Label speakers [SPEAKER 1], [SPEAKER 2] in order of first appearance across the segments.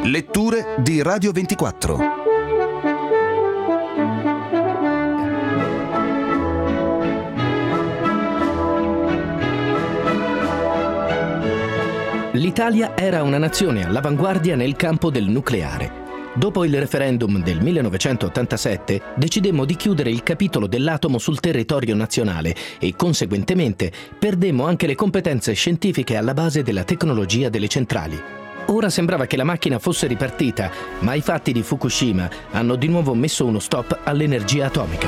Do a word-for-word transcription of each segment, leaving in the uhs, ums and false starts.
[SPEAKER 1] Letture di Radio ventiquattro.
[SPEAKER 2] L'Italia era una nazione all'avanguardia nel campo del nucleare. Dopo il referendum del millenovecentottantasette decidemmo di chiudere il capitolo dell'atomo sul territorio nazionale e conseguentemente perdemmo anche le competenze scientifiche alla base della tecnologia delle centrali. Ora sembrava che la macchina fosse ripartita, ma i fatti di Fukushima hanno di nuovo messo uno stop all'energia atomica.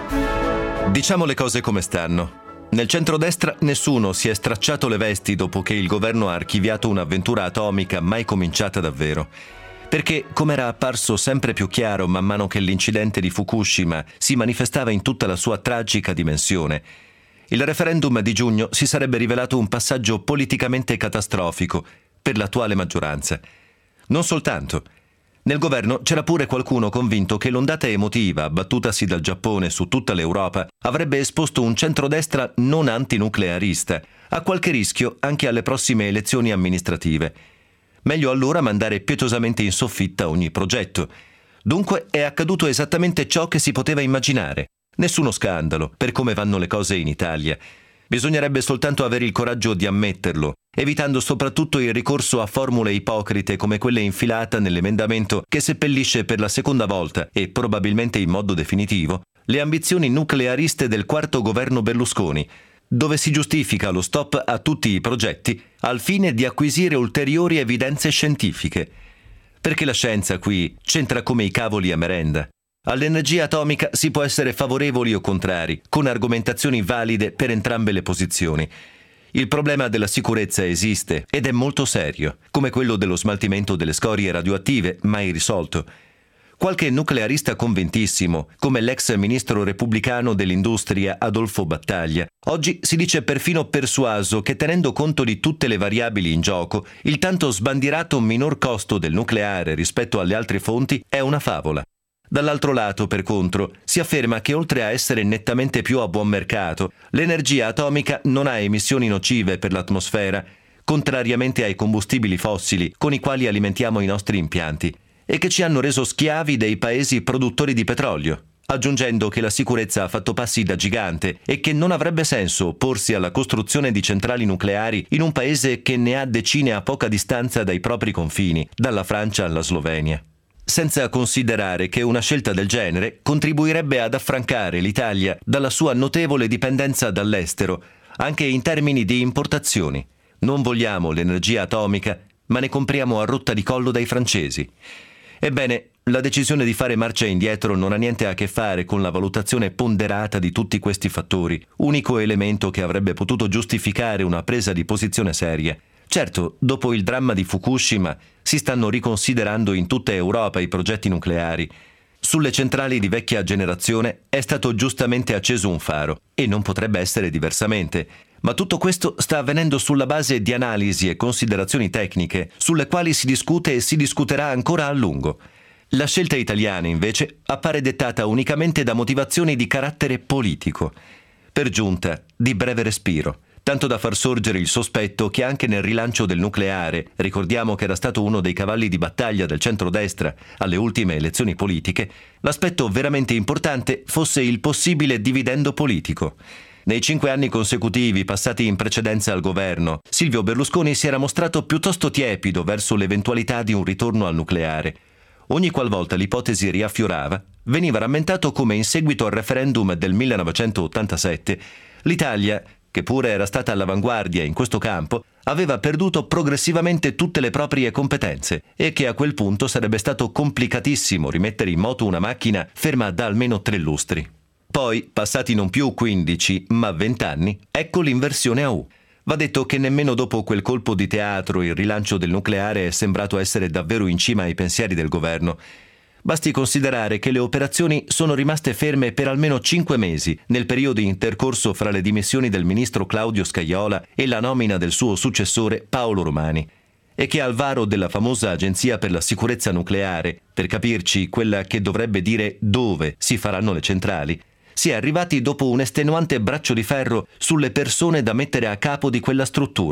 [SPEAKER 3] Diciamo le cose come stanno. Nel centrodestra nessuno si è stracciato le vesti dopo che il governo ha archiviato un'avventura atomica mai cominciata davvero. Perché, come era apparso sempre più chiaro man mano che l'incidente di Fukushima si manifestava in tutta la sua tragica dimensione, il referendum di giugno si sarebbe rivelato un passaggio politicamente catastrofico per l'attuale maggioranza. Non soltanto. Nel governo c'era pure qualcuno convinto che l'ondata emotiva abbattutasi dal Giappone su tutta l'Europa avrebbe esposto un centrodestra non antinuclearista a qualche rischio anche alle prossime elezioni amministrative. Meglio allora mandare pietosamente in soffitta ogni progetto. Dunque è accaduto esattamente ciò che si poteva immaginare. Nessuno scandalo per come vanno le cose in Italia. Bisognerebbe soltanto avere il coraggio di ammetterlo, evitando soprattutto il ricorso a formule ipocrite come quelle infilata nell'emendamento che seppellisce per la seconda volta, e probabilmente in modo definitivo, le ambizioni nucleariste del quarto governo Berlusconi, dove si giustifica lo stop a tutti i progetti al fine di acquisire ulteriori evidenze scientifiche. Perché la scienza qui c'entra come i cavoli a merenda. All'energia atomica si può essere favorevoli o contrari, con argomentazioni valide per entrambe le posizioni. Il problema della sicurezza esiste ed è molto serio, come quello dello smaltimento delle scorie radioattive, mai risolto. Qualche nuclearista convintissimo, come l'ex ministro repubblicano dell'industria Adolfo Battaglia, oggi si dice perfino persuaso che, tenendo conto di tutte le variabili in gioco, il tanto sbandierato minor costo del nucleare rispetto alle altre fonti è una favola. Dall'altro lato, per contro, si afferma che oltre a essere nettamente più a buon mercato, l'energia atomica non ha emissioni nocive per l'atmosfera, contrariamente ai combustibili fossili con i quali alimentiamo i nostri impianti, e che ci hanno reso schiavi dei paesi produttori di petrolio, aggiungendo che la sicurezza ha fatto passi da gigante e che non avrebbe senso opporsi alla costruzione di centrali nucleari in un paese che ne ha decine a poca distanza dai propri confini, dalla Francia alla Slovenia. Senza considerare che una scelta del genere contribuirebbe ad affrancare l'Italia dalla sua notevole dipendenza dall'estero, anche in termini di importazioni. Non vogliamo l'energia atomica, ma ne compriamo a rotta di collo dai francesi. Ebbene, la decisione di fare marcia indietro non ha niente a che fare con la valutazione ponderata di tutti questi fattori, unico elemento che avrebbe potuto giustificare una presa di posizione seria. Certo, dopo il dramma di Fukushima si stanno riconsiderando in tutta Europa i progetti nucleari. Sulle centrali di vecchia generazione è stato giustamente acceso un faro, e non potrebbe essere diversamente. Ma tutto questo sta avvenendo sulla base di analisi e considerazioni tecniche, sulle quali si discute e si discuterà ancora a lungo. La scelta italiana, invece, appare dettata unicamente da motivazioni di carattere politico. Per giunta, di breve respiro. Tanto da far sorgere il sospetto che anche nel rilancio del nucleare, ricordiamo che era stato uno dei cavalli di battaglia del centrodestra alle ultime elezioni politiche, l'aspetto veramente importante fosse il possibile dividendo politico. Nei cinque anni consecutivi passati in precedenza al governo, Silvio Berlusconi si era mostrato piuttosto tiepido verso l'eventualità di un ritorno al nucleare. Ogni qualvolta l'ipotesi riaffiorava, veniva rammentato come in seguito al referendum del millenovecentottantasette, l'Italia, che pure era stata all'avanguardia in questo campo, aveva perduto progressivamente tutte le proprie competenze e che a quel punto sarebbe stato complicatissimo rimettere in moto una macchina ferma da almeno tre lustri. Poi, passati non più quindici, ma vent'anni, ecco l'inversione a U. Va detto che nemmeno dopo quel colpo di teatro il rilancio del nucleare è sembrato essere davvero in cima ai pensieri del governo. Basti considerare che le operazioni sono rimaste ferme per almeno cinque mesi nel periodo intercorso fra le dimissioni del ministro Claudio Scajola e la nomina del suo successore Paolo Romani, e che al varo della famosa Agenzia per la Sicurezza Nucleare, per capirci quella che dovrebbe dire dove si faranno le centrali, si è arrivati dopo un estenuante braccio di ferro sulle persone da mettere a capo di quella struttura,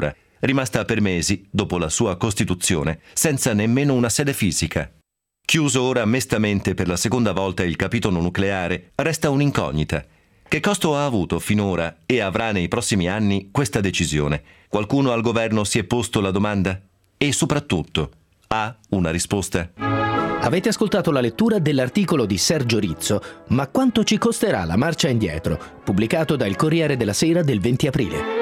[SPEAKER 3] rimasta per mesi, dopo la sua costituzione, senza nemmeno una sede fisica. Chiuso ora mestamente per la seconda volta il capitolo nucleare, resta un'incognita. Che costo ha avuto finora e avrà nei prossimi anni questa decisione? Qualcuno al governo si è posto la domanda? E soprattutto, ha una risposta?
[SPEAKER 2] Avete ascoltato la lettura dell'articolo di Sergio Rizzo, Ma quanto ci costerà la marcia indietro?, pubblicato da Il Corriere della Sera del venti aprile.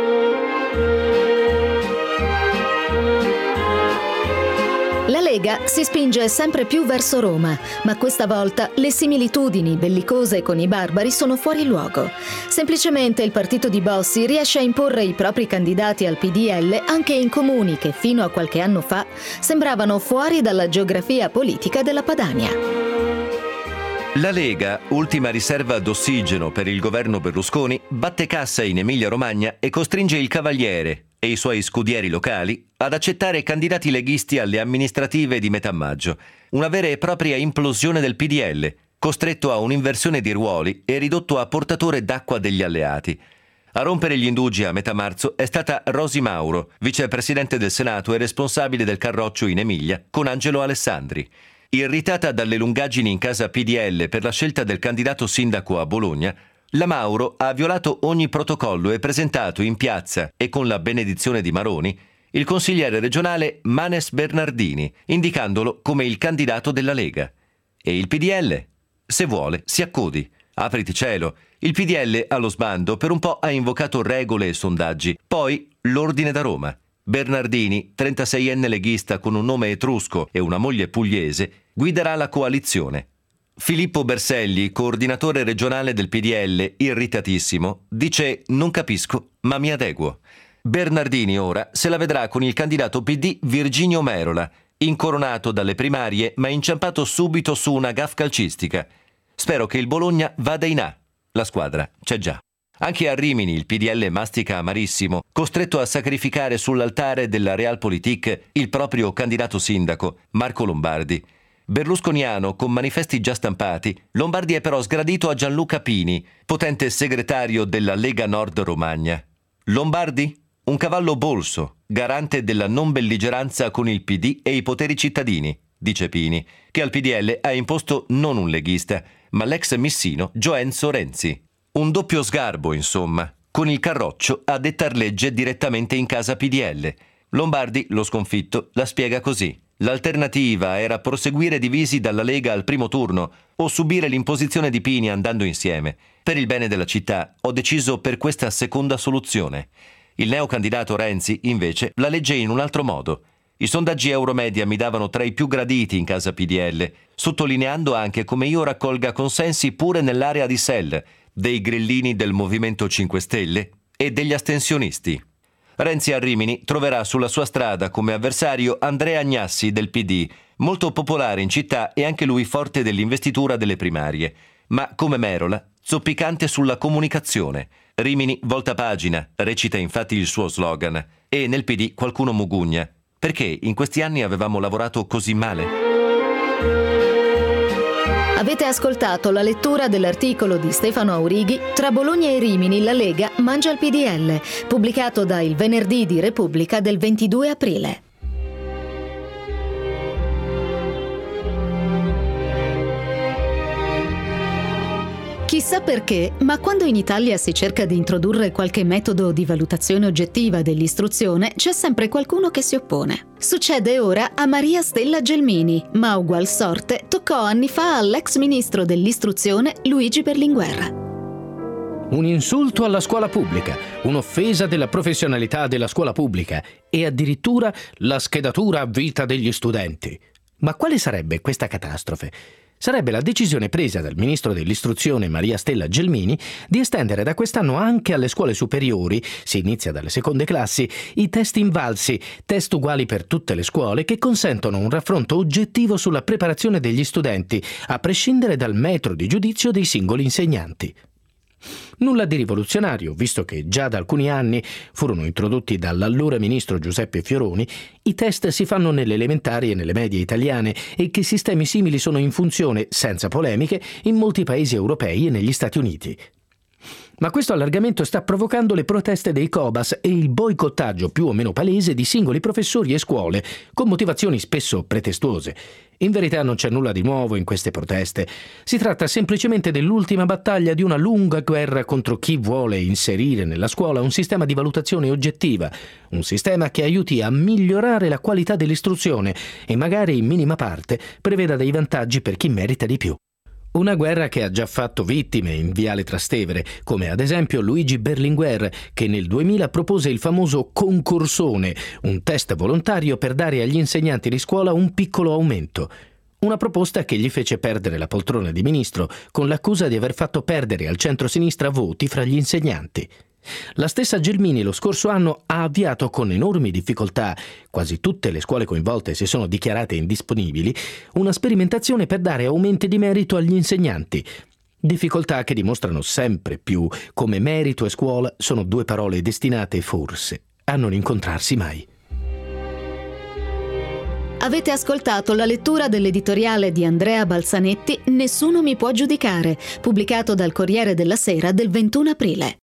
[SPEAKER 4] La Lega si spinge sempre più verso Roma, ma questa volta le similitudini bellicose con i barbari sono fuori luogo. Semplicemente il partito di Bossi riesce a imporre i propri candidati al P D L anche in comuni che fino a qualche anno fa sembravano fuori dalla geografia politica della Padania.
[SPEAKER 3] La Lega, ultima riserva d'ossigeno per il governo Berlusconi, batte cassa in Emilia-Romagna e costringe il Cavaliere e i suoi scudieri locali ad accettare candidati leghisti alle amministrative di metà maggio. Una vera e propria implosione del P D L, costretto a un'inversione di ruoli e ridotto a portatore d'acqua degli alleati. A rompere gli indugi a metà marzo è stata Rosi Mauro, vicepresidente del Senato e responsabile del Carroccio in Emilia, con Angelo Alessandri. Irritata dalle lungaggini in casa P D L per la scelta del candidato sindaco a Bologna, la Mauro ha violato ogni protocollo e presentato in piazza, e con la benedizione di Maroni, il consigliere regionale Manes Bernardini, indicandolo come il candidato della Lega. E il P D L? Se vuole, si accodi. Apriti cielo. Il P D L allo sbando per un po' ha invocato regole e sondaggi, poi l'ordine da Roma. Bernardini, trentaseienne leghista con un nome etrusco e una moglie pugliese, guiderà la coalizione. Filippo Berselli, coordinatore regionale del P D L, irritatissimo, dice «Non capisco, ma mi adeguo». Bernardini ora se la vedrà con il candidato P D Virginio Merola, incoronato dalle primarie ma inciampato subito su una gaffe calcistica. Spero che il Bologna vada in A. La squadra c'è già. Anche a Rimini il P D L mastica amarissimo, costretto a sacrificare sull'altare della Realpolitik il proprio candidato sindaco, Marco Lombardi. Berlusconiano con manifesti già stampati, Lombardi è però sgradito a Gianluca Pini, potente segretario della Lega Nord Romagna. Lombardi? Un cavallo bolso, garante della non belligeranza con il P D e i poteri cittadini, dice Pini, che al P D L ha imposto non un leghista, ma l'ex missino Gioenzo Renzi. Un doppio sgarbo, insomma, con il Carroccio a dettar legge direttamente in casa P D L. Lombardi, lo sconfitto, la spiega così. L'alternativa era proseguire divisi dalla Lega al primo turno o subire l'imposizione di Pini andando insieme. Per il bene della città ho deciso per questa seconda soluzione. Il neocandidato Renzi, invece, la legge in un altro modo. I sondaggi Euromedia mi davano tra i più graditi in casa P D L, sottolineando anche come io raccolga consensi pure nell'area di Sell, dei grillini del Movimento cinque Stelle e degli astensionisti. Renzi a Rimini troverà sulla sua strada come avversario Andrea Agnassi del P D, molto popolare in città e anche lui forte dell'investitura delle primarie, ma come Merola, zoppicante sulla comunicazione. Rimini volta pagina, recita infatti il suo slogan, e nel P D qualcuno mugugna. Perché in questi anni avevamo lavorato così male?
[SPEAKER 4] Avete ascoltato la lettura dell'articolo di Stefano Aurighi Tra Bologna e Rimini la Lega mangia il P D L, pubblicato da Il Venerdì di Repubblica del ventidue aprile. Chissà perché, ma quando in Italia si cerca di introdurre qualche metodo di valutazione oggettiva dell'istruzione, c'è sempre qualcuno che si oppone. Succede ora a Maria Stella Gelmini, ma ugual sorte toccò anni fa all'ex ministro dell'istruzione Luigi Berlinguer.
[SPEAKER 2] Un insulto alla scuola pubblica, un'offesa della professionalità della scuola pubblica e addirittura la schedatura a vita degli studenti. Ma quale sarebbe questa catastrofe? Sarebbe la decisione presa dal ministro dell'istruzione Maria Stella Gelmini di estendere da quest'anno anche alle scuole superiori, si inizia dalle seconde classi, i test invalsi, test uguali per tutte le scuole che consentono un raffronto oggettivo sulla preparazione degli studenti, a prescindere dal metro di giudizio dei singoli insegnanti. Nulla di rivoluzionario, visto che già da alcuni anni furono introdotti dall'allora ministro Giuseppe Fioroni, i test si fanno nelle elementari e nelle medie italiane e che sistemi simili sono in funzione, senza polemiche, in molti paesi europei e negli Stati Uniti. Ma questo allargamento sta provocando le proteste dei Cobas e il boicottaggio più o meno palese di singoli professori e scuole, con motivazioni spesso pretestuose. In verità non c'è nulla di nuovo in queste proteste. Si tratta semplicemente dell'ultima battaglia di una lunga guerra contro chi vuole inserire nella scuola un sistema di valutazione oggettiva, un sistema che aiuti a migliorare la qualità dell'istruzione e magari in minima parte preveda dei vantaggi per chi merita di più. Una guerra che ha già fatto vittime in Viale Trastevere, come ad esempio Luigi Berlinguer, che nel duemila propose il famoso concorsone, un test volontario per dare agli insegnanti di scuola un piccolo aumento. Una proposta che gli fece perdere la poltrona di ministro, con l'accusa di aver fatto perdere al centro-sinistra voti fra gli insegnanti. La stessa Gelmini lo scorso anno ha avviato con enormi difficoltà, quasi tutte le scuole coinvolte si sono dichiarate indisponibili, una sperimentazione per dare aumenti di merito agli insegnanti. Difficoltà che dimostrano sempre più come merito e scuola sono due parole destinate forse a non incontrarsi mai.
[SPEAKER 4] Avete ascoltato la lettura dell'editoriale di Andrea Balzanetti Nessuno mi può giudicare, pubblicato dal Corriere della Sera del ventuno aprile.